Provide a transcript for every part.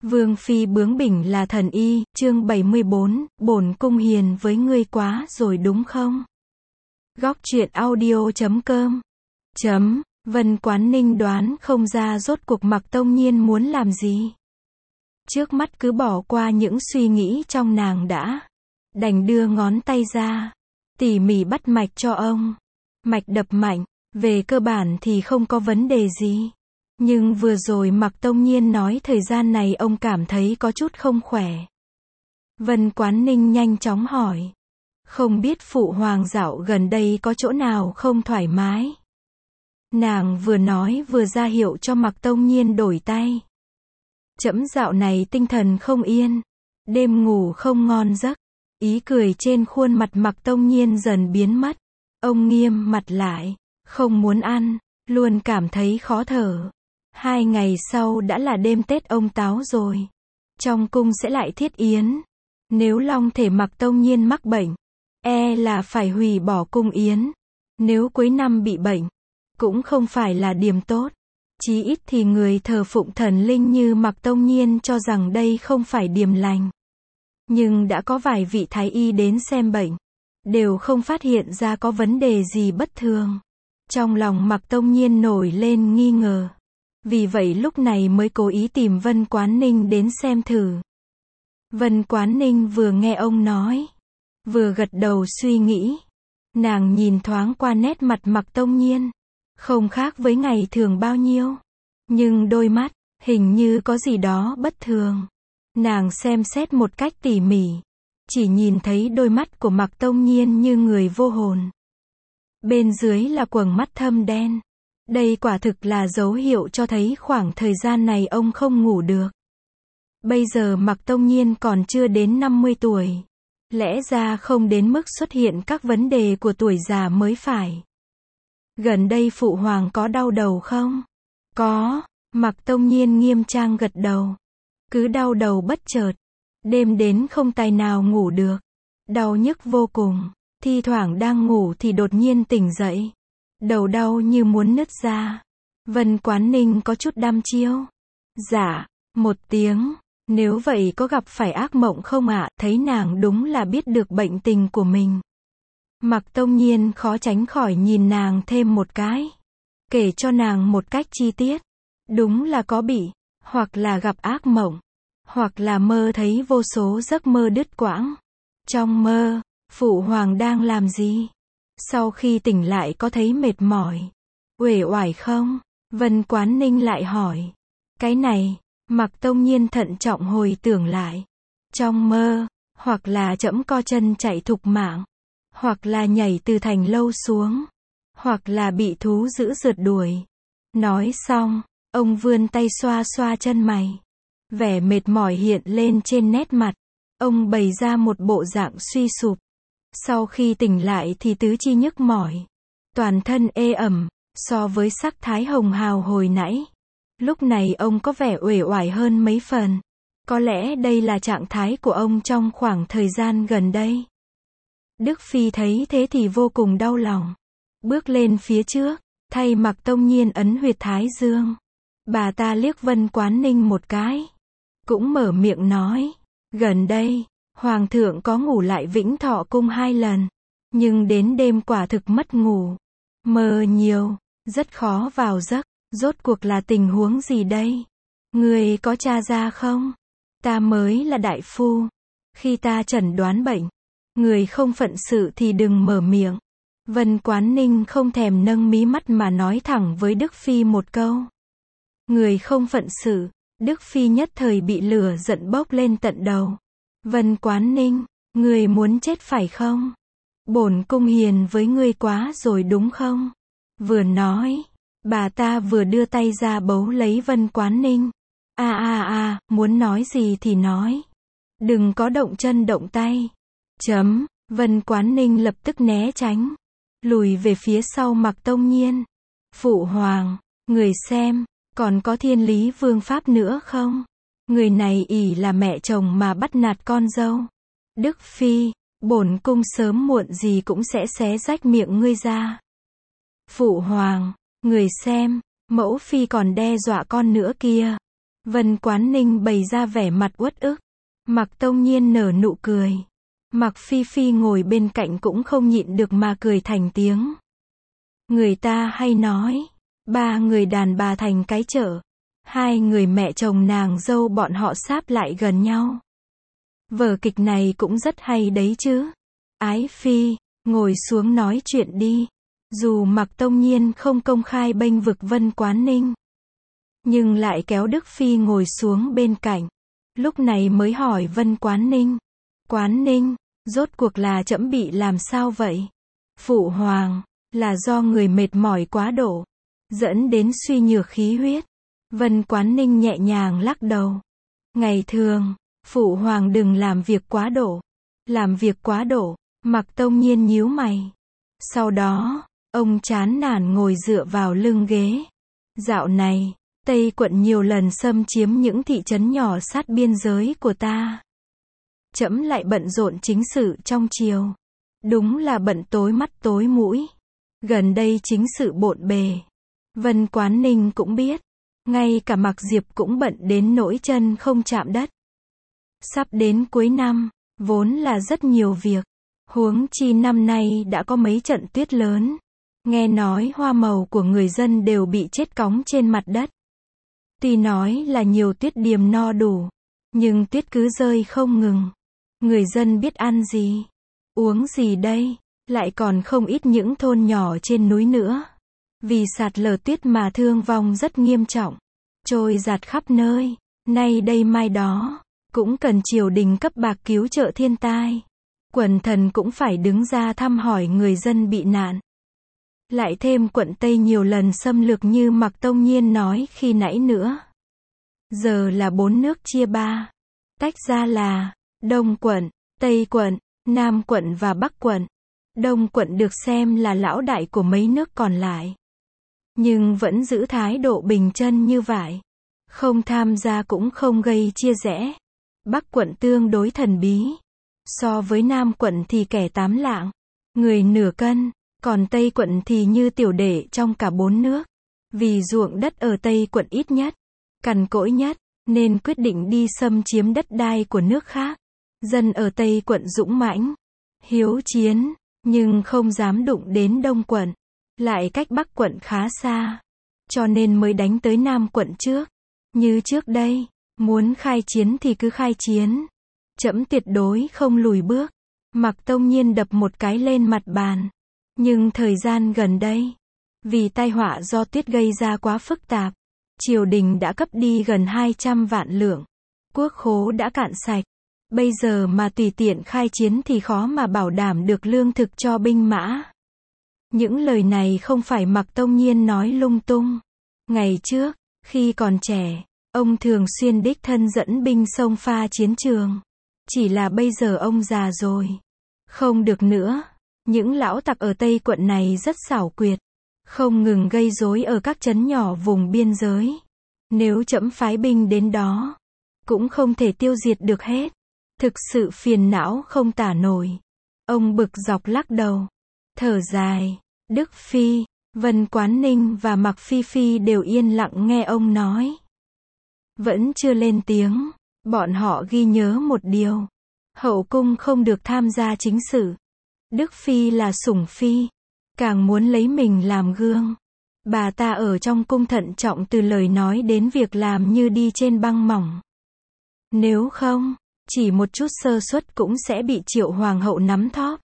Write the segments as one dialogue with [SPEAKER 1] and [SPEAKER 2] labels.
[SPEAKER 1] Vương phi bướng bỉnh là thần y, chương 74, bổn cung hiền với ngươi quá rồi đúng không? Góc truyện audio.com Vân Quán Ninh đoán không ra rốt cuộc Mạc Tông Nhiên muốn làm gì. Trước mắt cứ bỏ qua những suy nghĩ trong nàng đã. Đành đưa ngón tay ra, tỉ mỉ bắt mạch cho ông. Mạch đập mạnh, về cơ bản thì không có vấn đề gì. Nhưng vừa rồi Mạc Tông Nhiên nói thời gian này ông cảm thấy có chút không khỏe. Vân Quán Ninh nhanh chóng hỏi. Không biết phụ hoàng dạo gần đây có chỗ nào không thoải mái. Nàng vừa nói vừa ra hiệu cho Mạc Tông Nhiên đổi tay. Trẫm dạo này tinh thần không yên, đêm ngủ không ngon giấc. Ý cười trên khuôn mặt Mạc Tông Nhiên dần biến mất. Ông nghiêm mặt lại, không muốn ăn, luôn cảm thấy khó thở. 2 ngày sau đã là đêm Tết ông Táo rồi. Trong cung sẽ lại thiết yến. Nếu long thể Mạc Tông Nhiên mắc bệnh, e là phải hủy bỏ cung yến. Nếu cuối năm bị bệnh, cũng không phải là điểm tốt. Chí ít thì người thờ phụng thần linh như Mạc Tông Nhiên cho rằng đây không phải điềm lành. Nhưng đã có vài vị thái y đến xem bệnh, đều không phát hiện ra có vấn đề gì bất thường. Trong lòng Mạc Tông Nhiên nổi lên nghi ngờ. Vì vậy lúc này mới cố ý tìm Vân Quán Ninh đến xem thử. Vân Quán Ninh vừa nghe ông nói, vừa gật đầu suy nghĩ. Nàng nhìn thoáng qua nét mặt Mạc Tông Nhiên, không khác với ngày thường bao nhiêu. Nhưng đôi mắt, hình như có gì đó bất thường. Nàng xem xét một cách tỉ mỉ, chỉ nhìn thấy đôi mắt của Mạc Tông Nhiên như người vô hồn. Bên dưới là quầng mắt thâm đen. Đây quả thực là dấu hiệu cho thấy khoảng thời gian này ông không ngủ được. Bây giờ Mạc Tông Nhiên còn chưa đến 50 tuổi. Lẽ ra không đến mức xuất hiện các vấn đề của tuổi già mới phải. Gần đây phụ hoàng có đau đầu không? Có, Mạc Tông Nhiên nghiêm trang gật đầu. Cứ đau đầu bất chợt. Đêm đến không tài nào ngủ được. Đau nhức vô cùng. Thi thoảng đang ngủ thì đột nhiên tỉnh dậy. Đầu đau như muốn nứt ra. Vân Quán Ninh có chút đăm chiêu. Dạ, một tiếng. Nếu vậy có gặp phải ác mộng không ạ? Thấy nàng đúng là biết được bệnh tình của mình. Mạc Tông Nhiên khó tránh khỏi nhìn nàng thêm một cái. Kể cho nàng một cách chi tiết. Đúng là có bị, hoặc là gặp ác mộng, hoặc là mơ thấy vô số giấc mơ đứt quãng. Trong mơ, phụ hoàng đang làm gì? Sau khi tỉnh lại có thấy mệt mỏi, uể oải không? Vân Quán Ninh lại hỏi. Cái này, Mạc Tông Nhiên thận trọng hồi tưởng lại. Trong mơ, hoặc là trẫm co chân chạy thục mạng, hoặc là nhảy từ thành lâu xuống, hoặc là bị thú dữ rượt đuổi. Nói xong, ông vươn tay xoa xoa chân mày. Vẻ mệt mỏi hiện lên trên nét mặt. Ông bày ra một bộ dạng suy sụp. Sau khi tỉnh lại thì tứ chi nhức mỏi. Toàn thân ê ẩm, so với sắc thái hồng hào hồi nãy. Lúc này ông có vẻ uể oải hơn mấy phần. Có lẽ đây là trạng thái của ông trong khoảng thời gian gần đây. Đức Phi thấy thế thì vô cùng đau lòng. Bước lên phía trước, thay Mạc Tông Nhiên ấn huyệt thái dương. Bà ta liếc Vân Quán Ninh một cái. Cũng mở miệng nói. Gần đây, Hoàng thượng có ngủ lại Vĩnh Thọ cung 2 lần. Nhưng đến đêm quả thực mất ngủ. Mơ nhiều, rất khó vào giấc. Rốt cuộc là tình huống gì đây? Người có tra ra không? Ta mới là đại phu. Khi ta chẩn đoán bệnh, người không phận sự thì đừng mở miệng. Vân Quán Ninh không thèm nâng mí mắt mà nói thẳng với Đức Phi một câu. Người không phận sự. Đức Phi nhất thời bị lửa giận bốc lên tận đầu. Vân Quán Ninh, người muốn chết phải không? Bổn cung hiền với ngươi quá rồi đúng không? Vừa nói, bà ta vừa đưa tay ra bấu lấy Vân Quán Ninh. Muốn nói gì thì nói. Đừng có động chân động tay. Vân Quán Ninh lập tức né tránh. Lùi về phía sau Mạc Tông Nhiên. Phụ hoàng, người xem, còn có Thiên Lý Vương pháp nữa không? Người này ỷ là mẹ chồng mà bắt nạt con dâu. Đức Phi, bổn cung sớm muộn gì cũng sẽ xé rách miệng ngươi ra. Phụ hoàng, người xem, mẫu phi còn đe dọa con nữa kia. Vân Quán Ninh bày ra vẻ mặt uất ức. Mạc Tông Nhiên nở nụ cười. Mạc Phi Phi ngồi bên cạnh cũng không nhịn được mà cười thành tiếng. Người ta hay nói, ba người đàn bà thành cái chợ, hai người mẹ chồng nàng dâu bọn họ sáp lại gần nhau. Vở kịch này cũng rất hay đấy chứ. Ái Phi, ngồi xuống nói chuyện đi. Dù Mạc Tông Nhiên không công khai bênh vực Vân Quán Ninh, nhưng lại kéo Đức Phi ngồi xuống bên cạnh. Lúc này mới hỏi Vân Quán Ninh. Quán Ninh, rốt cuộc là trẫm bị làm sao vậy? Phụ hoàng, là do người mệt mỏi quá độ, dẫn đến suy nhược khí huyết. Vân Quán Ninh nhẹ nhàng lắc đầu. Ngày thường, phụ hoàng đừng làm việc quá độ. Làm việc quá độ, Mạc Tông Nhiên nhíu mày. Sau đó, ông chán nản ngồi dựa vào lưng ghế. Dạo này, Tây quận nhiều lần xâm chiếm những thị trấn nhỏ sát biên giới của ta. Trẫm lại bận rộn chính sự trong triều. Đúng là bận tối mắt tối mũi. Gần đây chính sự bộn bề. Vân Quán Ninh cũng biết. Ngay cả Mạc Diệp cũng bận đến nỗi chân không chạm đất. Sắp đến cuối năm, vốn là rất nhiều việc. Huống chi năm nay đã có mấy trận tuyết lớn. Nghe nói hoa màu của người dân đều bị chết cóng trên mặt đất. Tuy nói là nhiều tuyết điềm no đủ, nhưng tuyết cứ rơi không ngừng. Người dân biết ăn gì, uống gì đây, lại còn không ít những thôn nhỏ trên núi nữa. Vì sạt lở tuyết mà thương vong rất nghiêm trọng, trôi dạt khắp nơi, nay đây mai đó, cũng cần triều đình cấp bạc cứu trợ thiên tai. Quần thần cũng phải đứng ra thăm hỏi người dân bị nạn. Lại thêm quận Tây nhiều lần xâm lược như Mạc Tông Nhiên nói khi nãy nữa. Giờ là 4 nước chia 3. Tách ra là Đông quận, Tây quận, Nam quận và Bắc quận. Đông quận được xem là lão đại của mấy nước còn lại, nhưng vẫn giữ thái độ bình chân như vậy. Không tham gia cũng không gây chia rẽ. Bắc quận tương đối thần bí. So với Nam quận thì kẻ 8 lạng, người nửa cân. Còn Tây quận thì như tiểu đệ trong cả 4 nước. Vì ruộng đất ở Tây quận ít nhất, cằn cỗi nhất, nên quyết định đi xâm chiếm đất đai của nước khác. Dân ở Tây quận dũng mãnh, hiếu chiến, nhưng không dám đụng đến Đông quận. Lại cách Bắc quận khá xa, cho nên mới đánh tới Nam quận trước. Như trước đây, muốn khai chiến thì cứ khai chiến. Trẫm tuyệt đối không lùi bước. Mạc Tông Nhiên đập một cái lên mặt bàn. Nhưng thời gian gần đây, vì tai họa do tuyết gây ra quá phức tạp, triều đình đã cấp đi gần 200 vạn lượng. Quốc khố đã cạn sạch. Bây giờ mà tùy tiện khai chiến thì khó mà bảo đảm được lương thực cho binh mã. Những lời này không phải Mạc Tông Nhiên nói lung tung. Ngày trước, khi còn trẻ, ông thường xuyên đích thân dẫn binh xông pha chiến trường. Chỉ là bây giờ ông già rồi. Không được nữa. Những lão tặc ở Tây quận này rất xảo quyệt, không ngừng gây rối ở các trấn nhỏ vùng biên giới. Nếu trẫm phái binh đến đó, cũng không thể tiêu diệt được hết. Thực sự phiền não không tả nổi. Ông bực dọc lắc đầu, thở dài. Đức Phi, Vân Quán Ninh và Mạc Phi Phi đều yên lặng nghe ông nói. Vẫn chưa lên tiếng, bọn họ ghi nhớ một điều. Hậu cung không được tham gia chính sự. Đức Phi là sủng phi, càng muốn lấy mình làm gương. Bà ta ở trong cung thận trọng từ lời nói đến việc làm như đi trên băng mỏng. Nếu không, chỉ một chút sơ suất cũng sẽ bị Triệu Hoàng hậu nắm thóp.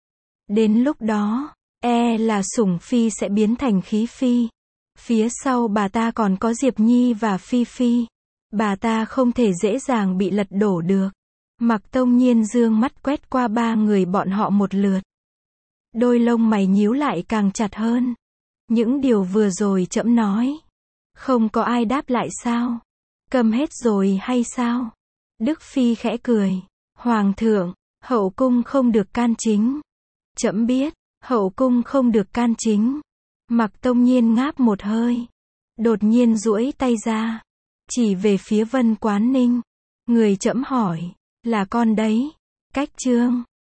[SPEAKER 1] Đến lúc đó, là sủng phi sẽ biến thành khí phi. Phía sau bà ta còn có Diệp Nhi và Phi Phi. Bà ta không thể dễ dàng bị lật đổ được. Mạc Tông Nhiên dương mắt quét qua ba người bọn họ một lượt. Đôi lông mày nhíu lại càng chặt hơn. Những điều vừa rồi trẫm nói, không có ai đáp lại sao? Câm hết rồi hay sao? Đức Phi khẽ cười. Hoàng thượng, hậu cung không được can chính. Trẫm biết, hậu cung không được can chính. Mạc Tông Nhiên ngáp một hơi. Đột nhiên duỗi tay ra, chỉ về phía Vân Quán Ninh. Người trẫm hỏi, là con đấy. Cách chương